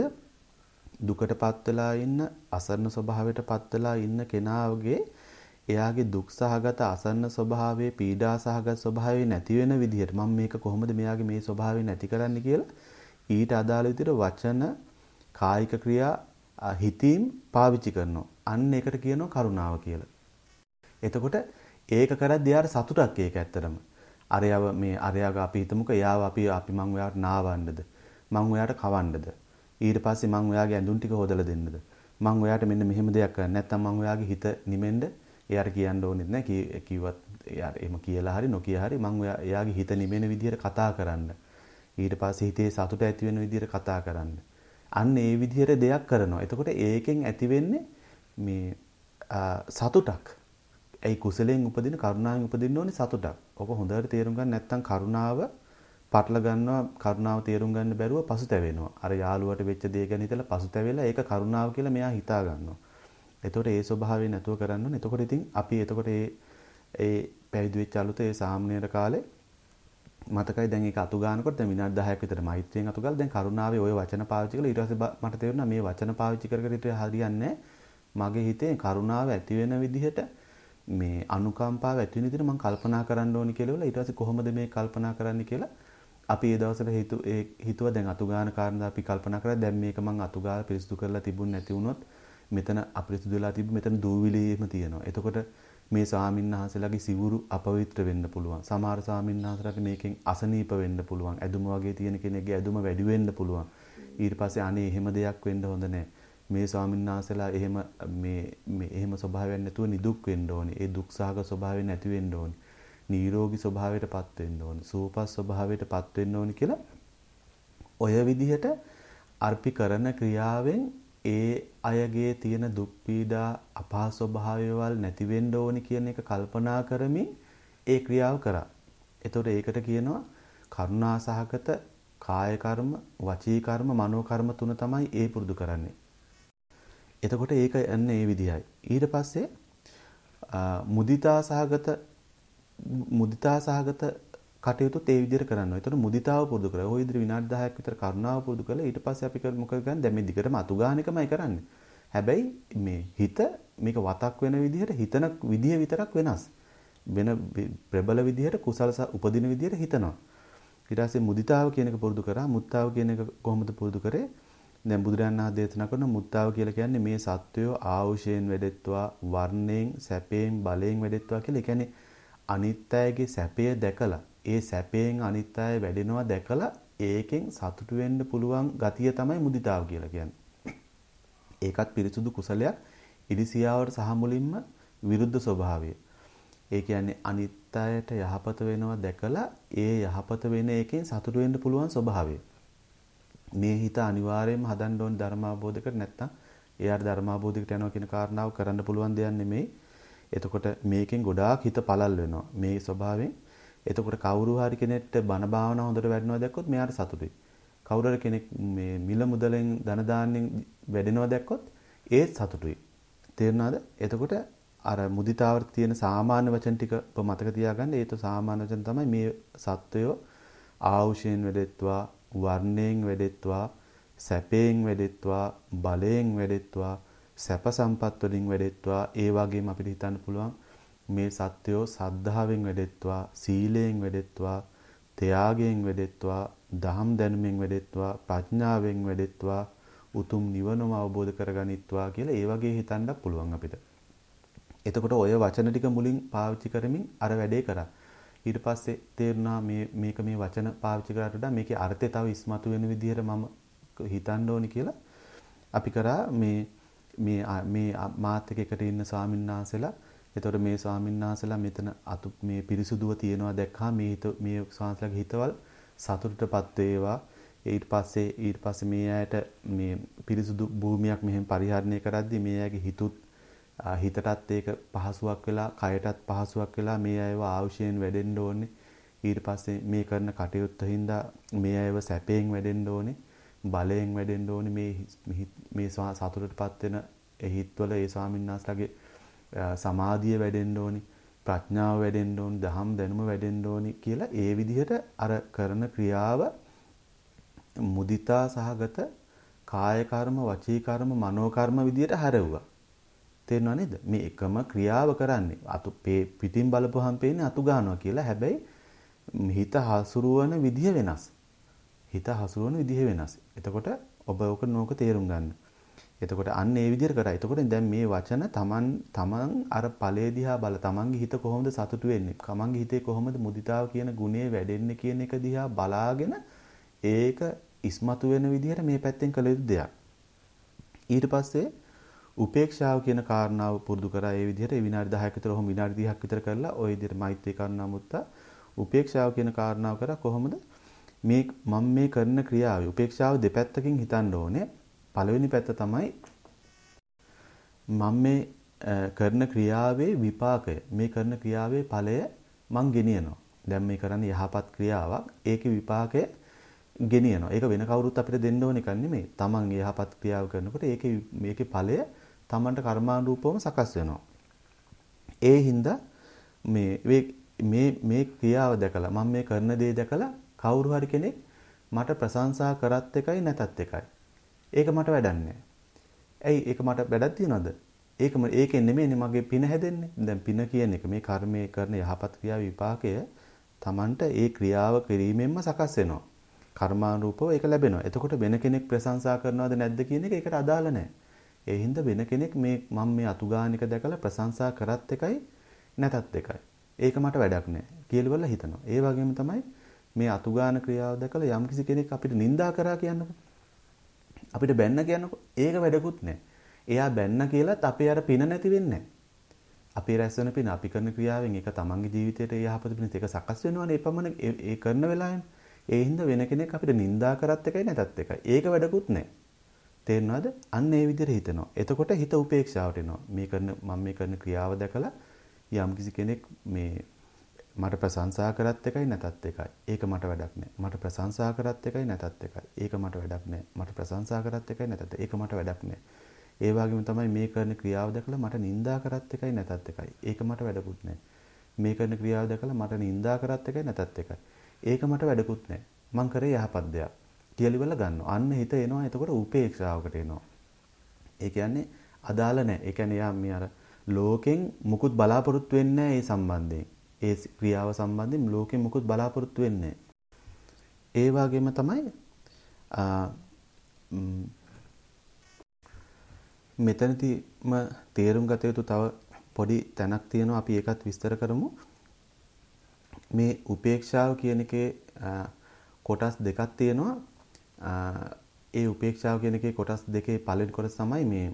දුකටපත් වෙලා ඉන්න, අසරණ ස්වභාවයටපත් වෙලා ඉන්න කෙනාගේ එයාගේ දුක් සහගත අසන්න ස්වභාවයේ පීඩා සහගත ස්වභාවයේ නැති වෙන විදිහට මම මේක කොහොමද මෙයාගේ මේ ස්වභාවය නැති කරන්න කියලා ඊට අදාළ විදිහට වචන කායික ක්‍රියා හිතීම් පාවිච්චි කරනවා. අන්න ඒකට කියනවා කරුණාව කියලා. එතකොට ඒක කරද්දී යාර සතුටක් ඒක ඇත්තටම. අරයව මේ අරයව අපි හිතමුකෝ එයාව අපි අපි මං ඔයාට නාවන්නද? මං ඔයාට කවන්නද? ඊට පස්සේ මං ඔයාගේ ඇඳුම් ටික හොදලා දෙන්නද? මං ඔයාට මෙන්න මෙහෙම දෙයක් කරන්න නැත්නම් මං ඔයාගේ හිත නිමෙන්න එයාට කියන්න ඕනෙත් නැහැ. කිව්වත් එයාට එහෙම කියලා හරි නොකිය හරි මං එයාගේ හිත නිමෙන විදිහට කතා කරන්න. ඊට පස්සේ හිතේ සතුට ඇති වෙන විදිහට කතා කරන්න. අන්න ඒ විදිහට දෙයක් කරනවා. එතකොට ඒකෙන් ඇති වෙන්නේ මේ සතුටක්. ඒ කුසලයෙන් උපදින කරුණාවෙන් උපදින්න ඕනේ සතුටක්. ඔක හොඳට තේරුම් ගන්න නැත්නම් කරුණාව පටල ගන්නවා. කරුණාව තේරුම් ගන්න බැරුව පසුතැවෙනවා. අර යාළුවට වෙච්ච දේ ගැන හිතලා පසුතැවෙලා ඒක කරුණාව කියලා මෙයා හිතා ගන්නවා. එතකොට ඒ ස්වභාවය නැතුව කරන්න ඕනේ. එතකොට ඉතින් අපි එතකොට ඒ ඒ පැවිදි වෙච්ච අලුත ඒ සාමණේර කාලේ මතකයි දැන් ඒක අතු ගන්නකොට දැන් විනාඩි දහයක් විතර මෛත්‍රියෙන් අතු ගාලා දැන් කරුණාවේ ওই වචන පාවිච්චි කළා. ඊට පස්සේ මට තේරුණා මේ වචන පාවිච්චි කර කර ඉතින් හරියන්නේ මගේ හිතේ කරුණාව ඇති වෙන විදිහට මේ අනුකම්පාව ඇති වෙන විදිහට මම කල්පනා කරන්න ඕනි කියලා වල ඊට පස්සේ කොහොමද මේ කල්පනා කරන්න කියලා අපි ඒ දවස්වල හිතු ඒ හිතුව දැන් අතු ගන්න කාරණා අපි කල්පනා කරා දැන් මේක මම අතු ගාලා පිරිසිදු කරලා තිබුණ නැති වුණොත් මෙතන අපිරිසිදු වෙලා තිබ්බ මෙතන දූවිලිම තියෙනවා. එතකොට මේ ස්වාමීන් වහන්සේලාගේ සිවුරු අපවිත්‍ර වෙන්න පුළුවන්. සමහර ස්වාමීන් වහන්සේලාට මේකෙන් අසනීප වෙන්න පුළුවන්. ඇදුම වගේ තියෙන කෙනෙක්ගේ ඇදුම වැඩි වෙන්න පුළුවන්. ඊට පස්සේ අනේ එහෙම දෙයක් වෙන්න හොඳ නැහැ. මේ ස්වාමීන් වහන්සේලා එහෙම මේ මේ එහෙම ස්වභාවයක් නැතුව නිදුක් වෙන්න ඕනේ. ඒ දුක්සහගත ස්වභාවයෙන් නැති වෙන්න ඕනේ. නිරෝගී ස්වභාවයටපත් වෙන්න ඕනේ. සූපස් ස්වභාවයටපත් වෙන්න ඕනේ කියලා ඔය විදිහට අර්පි කරන ක්‍රියාවෙන් ඒ අයගේ තියෙන දුක් පීඩා අපහසු ස්වභාවයවල් නැති වෙන්න ඕනි කියන එක කල්පනා කරමින් ඒ ක්‍රියාව කරා. එතකොට ඒකට කියනවා කරුණා සහගත කාය කර්ම, වචී කර්ම, මනෝ කර්ම තුන තමයි ඒ පුරුදු කරන්නේ. එතකොට ඒක යන්නේ මේ විදිහයි. ඊට පස්සේ මුදිතා සහගත මුදිතා සහගත කටයුතුත් ඒ විදිහට කරනවා. ඒතකොට මුදිතාව පුරුදු කරලා ওই විදිහට විනාඩි දහයක් විතර කරුණාව පුරුදු කරලා ඊට පස්සේ අපි මොකද කරන්නේ? දැන් මේ දිගටම අතු ගන්න එකමයි කරන්නේ. හැබැයි මේ හිත මේක වතක් වෙන විදිහට හිතන විදිය විතරක් වෙනස්. වෙන ප්‍රබල විදිහට කුසල උපදින විදිහට හිතනවා. ඊට පස්සේ මුදිතාව කියන එක පුරුදු කරා. මුත්තාව කියන එක කොහොමද පුරුදු කරේ? දැන් බුදුරජාණන් වහන්සේ දේශනා කරන මුත්තාව කියලා කියන්නේ මේ සත්වයෝ ආයුෂයෙන් වැඩෙත්වා, වර්ණයෙන්, සැපයෙන්, බලයෙන් වැඩෙත්වා කියලා. ඒ කියන්නේ අනිත්‍යයේ සැපය දැකලා ඒ සැපයෙන් අනිත් අය වැඩෙනවා දැකලා ඒකෙන් සතුටු වෙන්න පුළුවන් ගතිය තමයි මුදිතාව කියලා කියන්නේ. ඒකත් පිරිසුදු කුසලයක්. ඉරිසියාවට සහ මුලින්ම විරුද්ධ ස්වභාවය. ඒ කියන්නේ අනිත් අයට යහපත වෙනවා දැකලා ඒ යහපත වෙන එකෙන් සතුටු වෙන්න පුළුවන් ස්වභාවය. මේ හිත අනිවාර්යයෙන්ම හදන්න ඕන ධර්ම අවබෝධයකට නැත්තම් එයාට ධර්ම අවබෝධයකට යනවා කියන කාරණාව කරන්න පුළුවන් දෙයක් නෙමෙයි. එතකොට මේකෙන් ගොඩාක් හිත පළල් වෙනවා. මේ ස්වභාවයෙන් එතකොට කවුරු හරි කෙනෙක්ට බණ භාවනා හොඳට වැඩනවා දැක්කොත් මෙයාට සතුටුයි. කවුරු හරි කෙනෙක් මේ මිල මුදලෙන් ධන දාන්නෙන් වැඩෙනවා දැක්කොත් ඒත් සතුටුයි. තේරුණාද? එතකොට අර මුදිතාවට තියෙන සාමාන්‍ය වචන ටික මතක තියාගන්න. ඒත් සාමාන්‍ය වචන තමයි මේ සත්වයෝ ආයුෂයෙන් වැඩෙත්වා, වර්ණයෙන් වැඩෙත්වා, සැපයෙන් වැඩෙත්වා, බලයෙන් වැඩෙත්වා, සැප සම්පත් වලින් වැඩෙත්වා. ඒ වගේම අපිට හිතන්න පුළුවන් මේ සත්‍යෝ සද්ධාවෙන් වැඩෙත්වා, සීලයෙන් වැඩෙත්වා, ත්‍යාගයෙන් වැඩෙත්වා, දහම් දැනුමින් වැඩෙත්වා, ප්‍රඥාවෙන් වැඩෙත්වා, උතුම් නිවනම අවබෝධ කරගනිත්වා කියලා ඒ වගේ හිතන්නත් පුළුවන් අපිට. එතකොට ඔය වචන ටික මුලින් පාවිච්චි කරමින් අර වැඩේ කරා. ඊට පස්සේ තේරුණා මේ මේක මේ වචන පාවිච්චි කරාට වඩා මේකේ අර්ථය තව ඉස්මතු වෙන විදිහට මම හිතන්න ඕනි කියලා අපි කරා මේ මේ මේ මාත් එක්ක එකට ඉන්න ස්වාමීන් වහන්සේලා. එතකොට මේ ස්වාමීන් වහන්සේලා මෙතන අතු මේ පිරිසුදුව තියනවා දැක්කා මේ හිත මේ ස්වාමීන්ලාගේ හිතවල් සතුටටපත් වේවා. ඊට පස්සේ ඊට පස්සේ මේ අයට මේ පිරිසුදු භූමියක් මෙහෙම පරිහරණය කරද්දී මේ අයගේ හිතුත් හිතටත් ඒක පහසුවක් වෙලා, කයටත් පහසුවක් වෙලා මේ අයව ආයුෂයෙන් වැඩෙන්න ඕනේ. ඊට පස්සේ මේ කරන කටයුත්ත හින්දා මේ අයව සැපයෙන් වැඩෙන්න ඕනේ, බලයෙන් වැඩෙන්න ඕනේ. මේ මේ සතුටටපත් වෙන ඒ හිතවල ඒ ස්වාමීන් වහන්සේලාගේ සමාධිය වැඩෙන්න ඕනි, ප්‍රඥාව වැඩෙන්න ඕනි, දහම් දැනුම වැඩෙන්න ඕනි කියලා ඒ විදිහට අර කරන ක්‍රියාව මුදිතා සහගත කාය කර්ම, වචී කර්ම, මනෝ කර්ම විදිහට හැරෙව්වා. තේරුණා නේද? මේ එකම ක්‍රියාව කරන්නේ අතු පිටින් බලපුවහම පේන්නේ අතු ගන්නවා කියලා. හැබැයි හිත හසුරුවන විදිහ වෙනස්. හිත හසුරුවන විදිහ වෙනස්. එතකොට ඔබ ඔක නෝක තේරුම් ගන්න. එතකොට අන්න ඒ විදිහට කරා. එතකොට දැන් මේ වචන තමන් තමන් අර ඵලයේ දිහා බල තමන්ගේ හිත කොහොමද සතුටු වෙන්නේ? තමන්ගේ හිතේ කොහොමද මුදිතාව කියන ගුණය වැඩෙන්නේ කියන එක දිහා බලාගෙන ඒක ඉස්මතු වෙන විදිහට මේ පැත්තෙන් කළ යුතු දෙයක්. ඊට පස්සේ උපේක්ෂාව කියන කාරණාව පුරුදු කරා. ඒ විදිහට විනාඩි දහයක් විතර ඔහොම විනාඩි තිහක් විතර කරලා ওই විදිහට මෛත්‍රී කරුණා මුත්තා උපේක්ෂාව කියන කාරණාව කරා. කොහොමද මේ මම මේ කරන ක්‍රියාවේ උපේක්ෂාව දෙපැත්තකින් හිතන්න ඕනේ. පළවෙනි පැත්ත තමයි මම මේ කරන ක්‍රියාවේ විපාකය, මේ කරන ක්‍රියාවේ ඵලය මං ගෙනියනවා. දැන් මේ කරන්නේ යහපත් ක්‍රියාවක්. ඒකේ විපාකය ගෙනියනවා. ඒක වෙන කවුරුත් අපිට දෙන්න ඕන එකක් නෙමෙයි. තමන් යහපත් ක්‍රියාව කරනකොට ඒකේ මේකේ ඵලය තමන්ට කර්මානුරූපවම සකස් වෙනවා. ඒ හින්දා මේ මේ මේ ක්‍රියාව දැකලා මම මේ කරන දේ දැකලා කවුරු හරි කෙනෙක් මට ප්‍රශංසා කරත් එකයි නැතත් එකයි. ඒක මට වැඩක් නැහැ. ඇයි ඒක මට වැඩක් තියනවද? ඒකම ඒකෙන් නෙමෙයිනේ මගේ පින හැදෙන්නේ. දැන් පින කියන එක මේ කර්මයේ කරන යහපත් ක්‍රියාව විපාකය Tamanට ඒ ක්‍රියාව කිරීමෙන්ම සකස් වෙනවා. කර්මානුරූපව ඒක ලැබෙනවා. එතකොට වෙන කෙනෙක් ප්‍රශංසා කරනවද නැද්ද කියන එක ඒකට අදාළ නැහැ. ඒ හින්දා වෙන කෙනෙක් මේ මම මේ අතුගානික දැකලා ප්‍රශංසා කරත් එකයි නැතත් එකයි. ඒක මට වැඩක් නැහැ කියලා හිතනවා. ඒ වගේම තමයි මේ අතුගාන ක්‍රියාව දැකලා යම්කිසි කෙනෙක් අපිට නිඳා කරා කියන්නකො. අපිට බැන්න කියන්නකො. ඒක වැඩකුත් නැහැ. එයා බැන්න කියලාත් අපේ අර පින නැති වෙන්නේ නැහැ. අපේ රැස් වෙන පින අපි කරන ක්‍රියාවෙන් ඒක තමන්ගේ ජීවිතයට යහපත පිණිස ඒක සකස් වෙනවනේ. ඒ පමණ ඒ කරන වෙලාවෙන්. ඒ හින්දා වෙන කෙනෙක් අපිට නිඳා කරත් එකයි නැතත් එකයි. ඒක වැඩකුත් නැහැ. තේරෙනවද? අන්න ඒ විදිහට හිතනවා. එතකොට හිත උපේක්ෂාවට එනවා. මේ කරන මම මේ කරන ක්‍රියාව දැකලා යම්කිසි කෙනෙක් මේ මට ප්‍රශංසා කරත් එකයි නැතත් එකයි. ඒක මට වැඩක් නැහැ. මට ප්‍රශංසා කරත් එකයි නැතත් එකයි. ඒක මට වැඩක් නැහැ. මට ප්‍රශංසා කරත් එකයි නැතත් ඒක මට වැඩක් නැහැ. ඒ වගේම තමයි මේ කරන ක්‍රියාව දැකලා මට නිඳා කරත් එකයි නැතත් එකයි. ඒක මට වැඩකුත් නැහැ. මේ කරන ක්‍රියාව දැකලා මට නිඳා කරත් එකයි නැතත් එකයි. ඒක මට වැඩකුත් නැහැ. මං කරේ යහපත් දෙයක්. කියලා ඉවල ගන්නවා. අන්න හිත එනවා. එතකොට උපේක්ෂාවකට එනවා. ඒ කියන්නේ අදාළ නැහැ. ඒ කියන්නේ යා මේ අර ලෝකෙන් මුකුත් බලාපොරොත්තු වෙන්නේ නැහැ ඒ සම්බන්ධයෙන්. ඒ ක්‍රියාව සම්බන්ධයෙන් ලෝකෙන් මුකුත් බලාපොරොත්තු වෙන්නේ නැහැ. ඒ වගේම තමයි මෙතනදීම තේරුම් ගත යුතු තව පොඩි තැනක් තියෙනවා. අපි ඒකත් විස්තර කරමු. මේ උපේක්ෂාව කියන එකේ කොටස් දෙකක් තියෙනවා. ඒ උපේක්ෂාව කියන එකේ කොටස් දෙකේ පළවෙනි කොටස තමයි මේ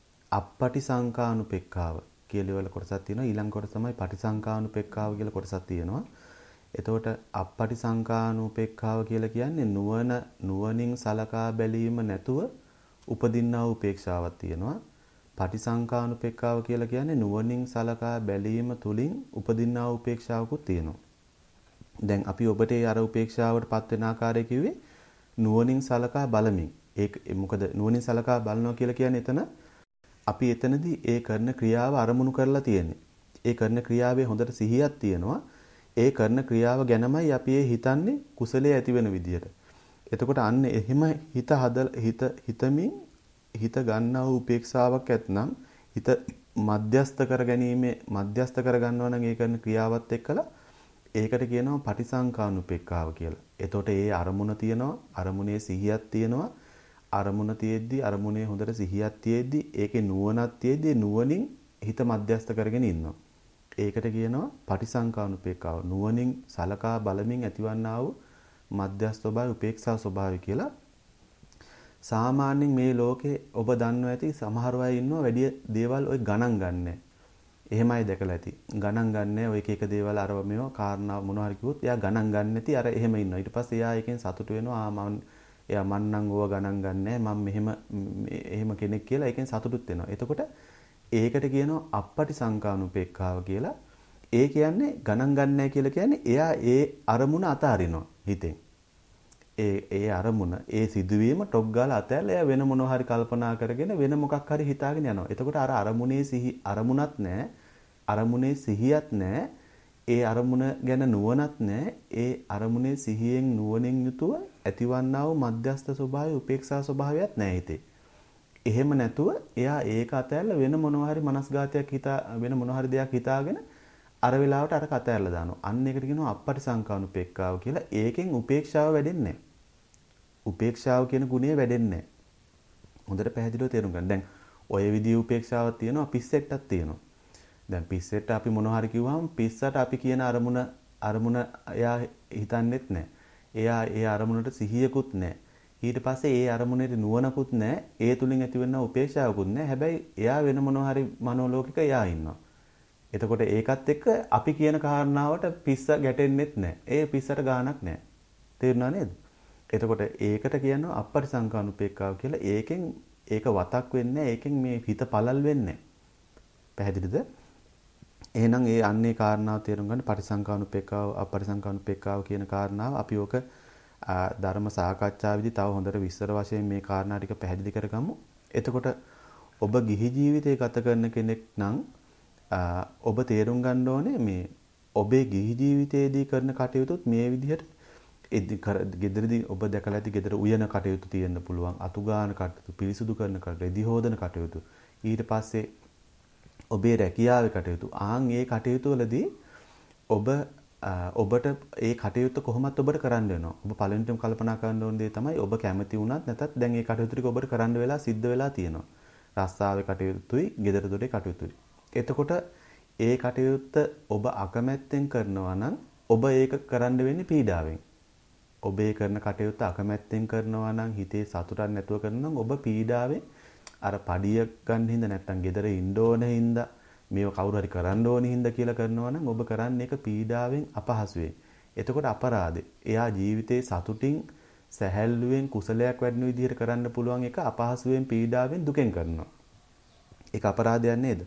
අපපටිසංකානුපෙක්ඛාව කියලා වල කොටසක් තියෙනවා. ඊළඟ කොටස තමයි පටිසංකානුපෙක්ඛාව කියලා කොටසක් තියෙනවා. එතකොට අපපටිසංකානුපෙක්ඛාව කියලා කියන්නේ නුවණ නුවණින් සලකා බැලීම නැතුව උපදින්නා වූ උපේක්ෂාවක් තියෙනවා. පටිසංකානුපෙක්ඛාව කියලා කියන්නේ නුවණින් සලකා බැලීම තුලින් උපදින්නා වූ උපේක්ෂාවකුත් තියෙනවා. දැන් අපි ඔබට ඒ අර උපේක්ෂාවට පත් වෙන ආකාරය කිව්වේ නුවණින් සලකා බලමින්. ඒක මොකද නුවණින් සලකා බලනවා කියලා කියන්නේ එතන අපි එතනදී ඒ කරන ක්‍රියාව අරමුණු කරලා තියෙන්නේ. ඒ කරන ක්‍රියාවේ හොඳට සිහියක් තියෙනවා. ඒ කරන ක්‍රියාව ගැනමයි අපි ඒ හිතන්නේ කුසලයේ ඇති වෙන විදියට. එතකොට අන්න එහෙම හිත හදලා හිත හිතමින් හිත ගන්නා වූ උපේක්ෂාවක් ඇතනම් හිත මධ්‍යස්ත කරගැනීමේ මධ්‍යස්ත කරගන්නවා නම් ඒ කරන ක්‍රියාවත් එක්කලා ඒකට කියනවා පටිසංකානුපෙක්ඛාව කියලා. එතකොට ඒ අරමුණ තියෙනවා, අරමුණේ සිහියක් තියෙනවා. අරමුණ තියෙද්දි අරමුණේ හොඳට සිහියක් තියෙද්දි ඒකේ නුවණක් තියෙද්දි නුවණින් හිත මධ්‍යස්ත කරගෙන ඉන්නවා. ඒකට කියනවා පටිසංකානුපෙක්ඛාව. නුවණින් සලකා බලමින් ඇතිවන්නා වූ මධ්‍යස්ත ස්වභාවය උපේක්ෂා ස්වභාවය කියලා. සාමාන්‍යයෙන් මේ ලෝකේ ඔබ දන්නවා ඇති සමහර අය ඉන්නවා වැඩි දේවල් ඔය ගණන් ගන්නෑ. එහෙමයි දැකලා ඇති. ගණන් ගන්නෑ ඔය එක එක දේවල් අරව මේවා කාරණා මොනවා හරි කිව්වොත් එයා ගණන් ගන්න නැති අර එහෙම ඉන්නවා. ඊට පස්සේ එයා එකෙන් සතුටු වෙනවා. ආ මම එයා මන් නම් ඕවා ගණන් ගන්නෑ. මම මෙහෙම එහෙම කෙනෙක් කියලා එකෙන් සතුටුත් වෙනවා. එතකොට ඒකට කියනවා අපපටිසංකානුපෙක්ඛාව කියලා. ඒ කියන්නේ ගණන් ගන්නෑ කියලා කියන්නේ එයා ඒ අරමුණ අතාරිනවා හිතෙන්. ඒ ඒ අරමුණ ඒ සිදුවීම ටොක් ගාලා අතහැරලා එයා වෙන මොනවා හරි කල්පනා කරගෙන වෙන මොකක් හරි හිතාගෙන යනවා. එතකොට අර අරමුණේ සිහි අරමුණක් නැහැ. අරමුණේ සිහියක් නැහැ. ඒ අරමුණ ගැන නුවණක් නැහැ. ඒ අරමුණේ සිහියෙන් නුවණින් යුතුව ඇතිවන්නා වූ මධ්‍යස්ථ ස්වභාවය උපේක්ෂා ස්වභාවයක් නැහැ හිතේ. එහෙම නැතුව එයා ඒක අතහැරලා වෙන මොනවා හරි මනස්ගතයක් හිතා වෙන මොනවා හරි දෙයක් හිතාගෙන අර වෙලාවට අර කත ඇරලා දානවා. අන්න ඒකට කියනවා අපපටිසංකානුපෙක්ඛාව කියලා. ඒකෙන් උපේක්ෂාව වැඩෙන්නේ නැහැ. උපේක්ෂාව කියන ගුණය වැඩෙන්නේ නැහැ. හොඳට පැහැදිලිව තේරුම් ගන්න. දැන් ඔය විදිහේ උපේක්ෂාවක් තියෙනවා පිස්සෙක්ටත් තියෙනවා. දැන් පිස්සෙට අපි මොනවා හරි කිව්වම පිස්සට අපි කියන අරමුණ අරමුණ එයා හිතන්නේත් නැහැ. එයා ඒ අරමුණට සිහියකුත් නැහැ. ඊට පස්සේ ඒ අරමුණේ නුවණකුත් නැහැ. ඒ තුලින් ඇතිවෙන උපේක්ෂාවකුත් නැහැ. හැබැයි එයා වෙන මොනවා හරි මනෝලෝකික එයා ඉන්නවා. එතකොට ඒකත් එක්ක අපි කියන කාරණාවට පිස්ස ගැටෙන්නෙත් නැහැ. ඒ පිස්සට ගාණක් නැහැ. තේරුණා නේද? එතකොට ඒකට කියනවා අපපටිසංකානුපෙක්ඛාව කියලා. ඒකෙන් ඒක වතක් වෙන්නේ ඒකෙන් මේ හිත පළල් වෙන්නේ. පැහැදිලිද? එහෙනම් ඒ අන්නේ කාරණාව තේරුම් ගන්න පටිසංකානුපෙක්ඛාව අපපටිසංකානුපෙක්ඛාව කියන කාරණාව අපි ඕක ධර්ම සාකච්ඡාවේදී තව හොඳට විස්තර වශයෙන් මේ කාරණා ටික පැහැදිලි කරගමු. එතකොට ඔබ ගිහි ජීවිතය ගත කරන කෙනෙක් නම් ඔබ තේරුම් ගන්න ඕනේ මේ ඔබේ ගිහි ජීවිතයේදී කරන කටයුතුත් මේ විදිහට ගෙදරදී ඔබ දැකලා ඇති ගෙදර උයන කටයුතු තියෙන්න පුළුවන්. අතු ගාන කටයුතු, පිරිසුදු කරන කටයුතු, රෙදි හොදන කටයුතු. ඊට පස්සේ ඔබේ රැකියාවේ කටයුතු. ආන් ඒ කටයුතු වලදී ඔබ ඔබට ඒ කටයුත්ත කොහොමත් ඔබට කරන්න වෙනවා. ඔබ පළවෙනිටම කල්පනා කරන්න ඕන දේ තමයි ඔබ කැමති වුණත් නැතත් දැන් ඒ කටයුතු ටික ඔබට කරන්න වෙලා සිද්ධ වෙලා තියෙනවා. රස්සාවේ කටයුතුයි, ගෙදර දොරේ කටයුතුයි. එතකොට ඒ කටයුත්ත ඔබ අකමැත්තෙන් කරනවා නම් ඔබ ඒක කරන්න වෙන්නේ පීඩාවෙන්. ඔබ ඒ කරන කටයුත්ත අකමැත්තෙන් කරනවා නම් හිතේ සතුටක් නැතුව කරනවා නම් ඔබ පීඩාවෙන් අර පඩිය ගන්න හින්දා නැත්තම් ගෙදර ඉන්න ඕන හින්දා මේව කවුරු හරි කරන්න ඕන හින්දා කියලා කරනවා නම් ඔබ කරන්නේ ඒක පීඩාවෙන් අපහසුයෙන්. එතකොට අපරාධේ. එයා ජීවිතේ සතුටින් සැහැල්ලුවෙන් කුසලයක් වැඩෙන විදිහට කරන්න පුළුවන් එක අපහසුයෙන් පීඩාවෙන් දුකෙන් කරනවා. ඒක අපරාධයක් නේද?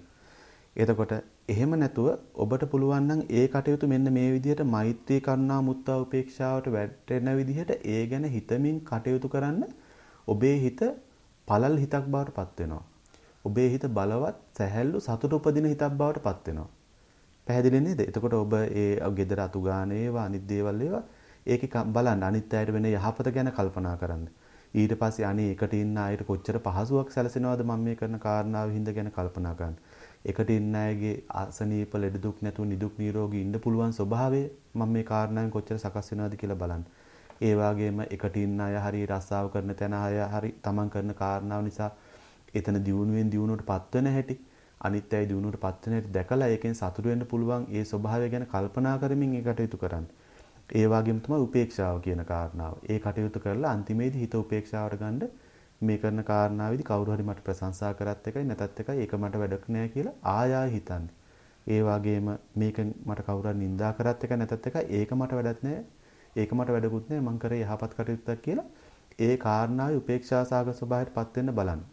එතකොට එහෙම නැතුව ඔබට පුළුවන් නම් ඒ කටයුතු මෙන්න මේ විදිහට මෛත්‍රී කරුණා මුත්තා උපේක්ෂාවට වැටෙන විදිහට ඒ ගැන හිතමින් කටයුතු කරන්න ඔබේ හිත පළල් හිතක් බවට පත් වෙනවා. ඔබේ හිත බලවත් සැහැල්ලු සතුට උපදින හිතක් බවට පත් වෙනවා. පැහැදිලි නේද? එතකොට ඔබ ඒ ගෙදර අතු ගන්න ඒවා අනිත් දේවල් ඒවා ඒකේ බලන්න අනිත් අයට වෙන යහපත ගැන කල්පනා කරන්න. ඊට පස්සේ අනේ එකට ඉන්න අයට කොච්චර පහසුවක් සැලසෙනවද මම මේ කරන කාරණාව හින්දා ගැන කල්පනා කරන්න. එකට ඉන්න අයගේ අසනීප ලෙඩ දුක් නැතුව නිදුක් නිරෝගී ඉන්න පුළුවන් ස්වභාවය මම මේ කාරණාවෙන් කොච්චර සකස් වෙනවද කියලා බලන්න. ඒ වගේම එකට ඉන්න අය හරි රස්සාව කරන තැන අය හරි තමන් කරන කාරණාව නිසා එතන දියුණුවෙන් දියුණුවට පත් වෙන හැටි අනිත් අය දියුණුවට පත් වෙන හැටි දැකලා ඒකෙන් සතුටු වෙන්න පුළුවන් ඒ ස්වභාවය ගැන කල්පනා කරමින් ඒ කටයුතු කරන්න. ඒ වගේම තමයි උපේක්ෂාව කියන කාරණාව. ඒ කටයුතු කරලා අන්තිමේදී හිත උපේක්ෂාවට ගන්න මේ කරන කාරණාවේදී කවුරු හරි මට ප්‍රශංසා කරත් එකයි නැතත් එකයි ඒක මට වැඩක් නෑ කියලා ආය ආය හිතන්නේ. ඒ වගේම මේක මට කවුරු හරි නිඳා කරත් එකයි නැතත් එකයි ඒක මට වැඩක් නෑ. ඒක මට වැඩකුත් නෑ මං කරේ යහපත් කටයුත්තක් කියලා ඒ කාරණාවේ උපේක්ෂා සාගත ස්වභාවයට පත් වෙන්න බලන්න.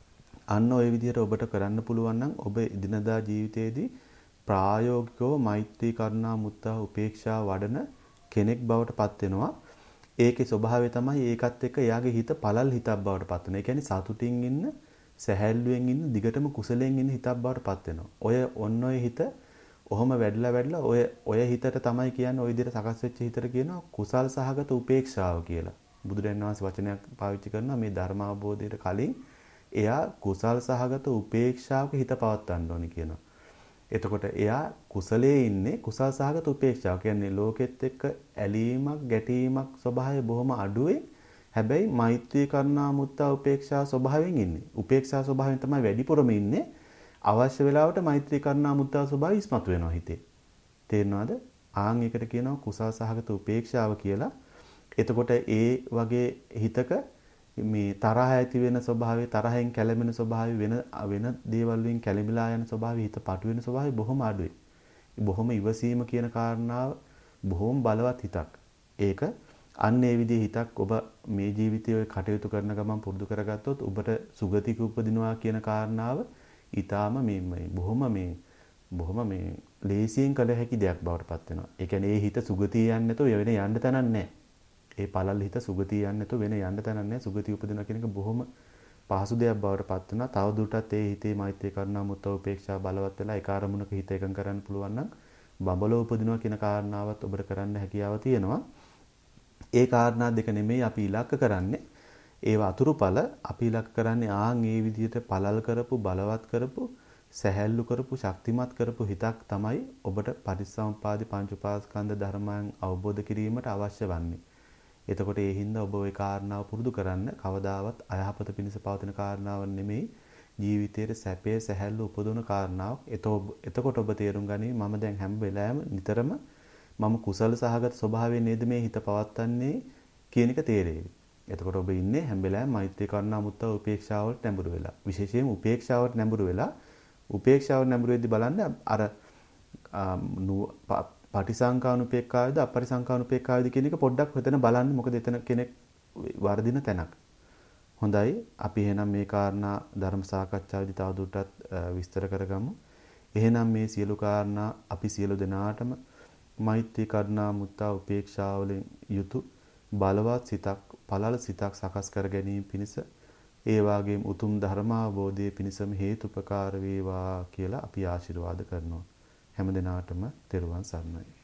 අන්න ওই විදිහට ඔබට කරන්න පුළුවන් නම් ඔබ එදිනදා ජීවිතයේදී ප්‍රායෝගිකව මෛත්‍රී කරුණා මුත්තා උපේක්ෂා වඩන කෙනෙක් බවට පත් වෙනවා. ඒකේ ස්වභාවය තමයි ඒකත් එක්ක එයාගේ හිත පළල් හිතක් බවට පත් වෙනවා. ඒ කියන්නේ සතුටින් ඉන්න, සැහැල්ලුවෙන් ඉන්න, දිගටම කුසලයෙන් ඉන්න හිතක් බවට පත් වෙනවා. ඔය ඔන්න ඔය හිත ඔහොම වැඩිලා වැඩිලා ඔය ඔය හිතට තමයි කියන්නේ ඔය විදිහට සකස් වෙච්ච හිතට කියනවා කුසල් සහගත උපේක්ෂාව කියලා. බුදුරජාණන් වහන්සේ වචනයක් පාවිච්චි කරනවා මේ ධර්ම අවබෝධයට කලින් එයා කුසල් සහගත උපේක්ෂාවක හිත පවත්වන්න ඕනි කියනවා. එතකොට එයා කුසලයේ ඉන්නේ කුසල් සහගත උපේක්ෂාව කියන්නේ ලෝකෙත් එක්ක ඇලීමක් ගැටීමක් ස්වභාවය බොහොම අඩුවේ. හැබැයි මෛත්‍රී කරුණා මුත්තා උපේක්ෂා ස්වභාවයෙන් ඉන්නේ. උපේක්ෂා ස්වභාවයෙන් තමයි වැඩිපුරම ඉන්නේ. අවශ්‍ය වෙලාවට මෛත්‍රී කරුණා මුත්තා ස්වභාවය ඉස්මතු වෙනවා හිතේ. තේරෙනවද? ආන් එකට කියනවා කුසල් සහගත උපේක්ෂාව කියලා. එතකොට ඒ වගේ හිතක මේ තරහ ඇති වෙන ස්වභාවය තරහෙන් කැළඹෙන ස්වභාවය වෙන වෙන දේවල් වලින් කැළඹිලා යන ස්වභාවය හිත පටු වෙන ස්වභාවය බොහොම අඩුයි. බොහොම ඉවසීම කියන කාරණාව බොහොම බලවත් හිතක්. ඒක අන්න ඒ විදිහේ හිතක් ඔබ මේ ජීවිතයේ කටයුතු කරන ගමන් පුරුදු කරගත්තොත් ඔබට සුගතික උපදිනවා කියන කාරණාව ඊටාම මේ බොහොම මේ බොහොම මේ ලේසියෙන් කළ හැකි දෙයක් බවට පත් වෙනවා. ඒ කියන්නේ ඒ හිත සුගතිය යන්නේ නැතුව වෙන යන්න තැනක් නැහැ. ඒ පළල් හිත සුගතිය යන්නේ නැතුව වෙන යන්න තැනක් නැහැ. සුගතිය උපදිනවා කියන එක බොහොම පහසු දෙයක් බවට පත් වෙනවා. තව දුරටත් ඒ හිතේ මෛත්‍රී කරුණා මුත්තා උපේක්ෂා බලවත් වෙලා ඒ කාර්මුණක හිත එකඟ කරන්න පුළුවන් නම් බඹලෝ උපදිනවා කියන කාරණාවත් ඔබට කරන්න හැකියාව තියෙනවා. ඒ කාරණා දෙක නෙමෙයි අපි ඉලක්ක කරන්නේ. ඒව අතුරුඵල අපි ඉලක්ක කරන්නේ ආන් ඒ විදිහට පළල් කරපු බලවත් කරපු සැහැල්ලු කරපු ශක්තිමත් කරපු හිතක් තමයි ඔබට පටිච්චසමුප්පාද පංච උපාස්කන්ධ ධර්මයන් අවබෝධ කිරීමට අවශ්‍ය වන්නේ. එතකොට ඒ හින්දා ඔබ ওই කාරණාව පුරුදු කරන්න කවදාවත් අයහපත පිණිස පවතින කාරණාවක් නෙමෙයි ජීවිතයේ සැපේ සැහැල්ලු උපදවන කාරණාවක්. එතකොට ඔබ තේරුම් ගනී මම දැන් හැම වෙලාවෙම නිතරම මම කුසල සහගත ස්වභාවයෙන් නේද මේ හිත පවත්න්නේ කියන එක තේරෙවි. එතකොට ඔබ ඉන්නේ හැම වෙලාවෙම මෛත්‍රී කරුණා මුත්තා උපේක්ෂාවට නැඹුරු වෙලා. විශේෂයෙන්ම උපේක්ෂාවට නැඹුරු වෙලා උපේක්ෂාවට නැඹුරු වෙද්දී බලන්න අර පටිසංකානුපේක්ඛාවේද අපරිසංකානුපේක්ඛාවේද කියන එක පොඩ්ඩක් හිතන බලන්න. මොකද එතන කෙනෙක් වර්ධින තැනක්. හොඳයි අපි එහෙනම් මේ කාරණා ධර්ම සාකච්ඡාවේදී තවදුරටත් විස්තර කරගමු. එහෙනම් මේ සියලු කාරණා අපි සියලු දෙනාටම මෛත්‍රී කරුණා මුත්තා උපේක්ෂා වලින් යුතු බලවත් සිතක් පළල සිතක් සකස් කර ගැනීම පිණිස ඒ වාගේම උතුම් ධර්මාවබෝධයේ පිණිසම හේතුපකාර වේවා කියලා අපි ආශිර්වාද කරනවා. හැම දිනාටම තෙරුවන් සරණයි.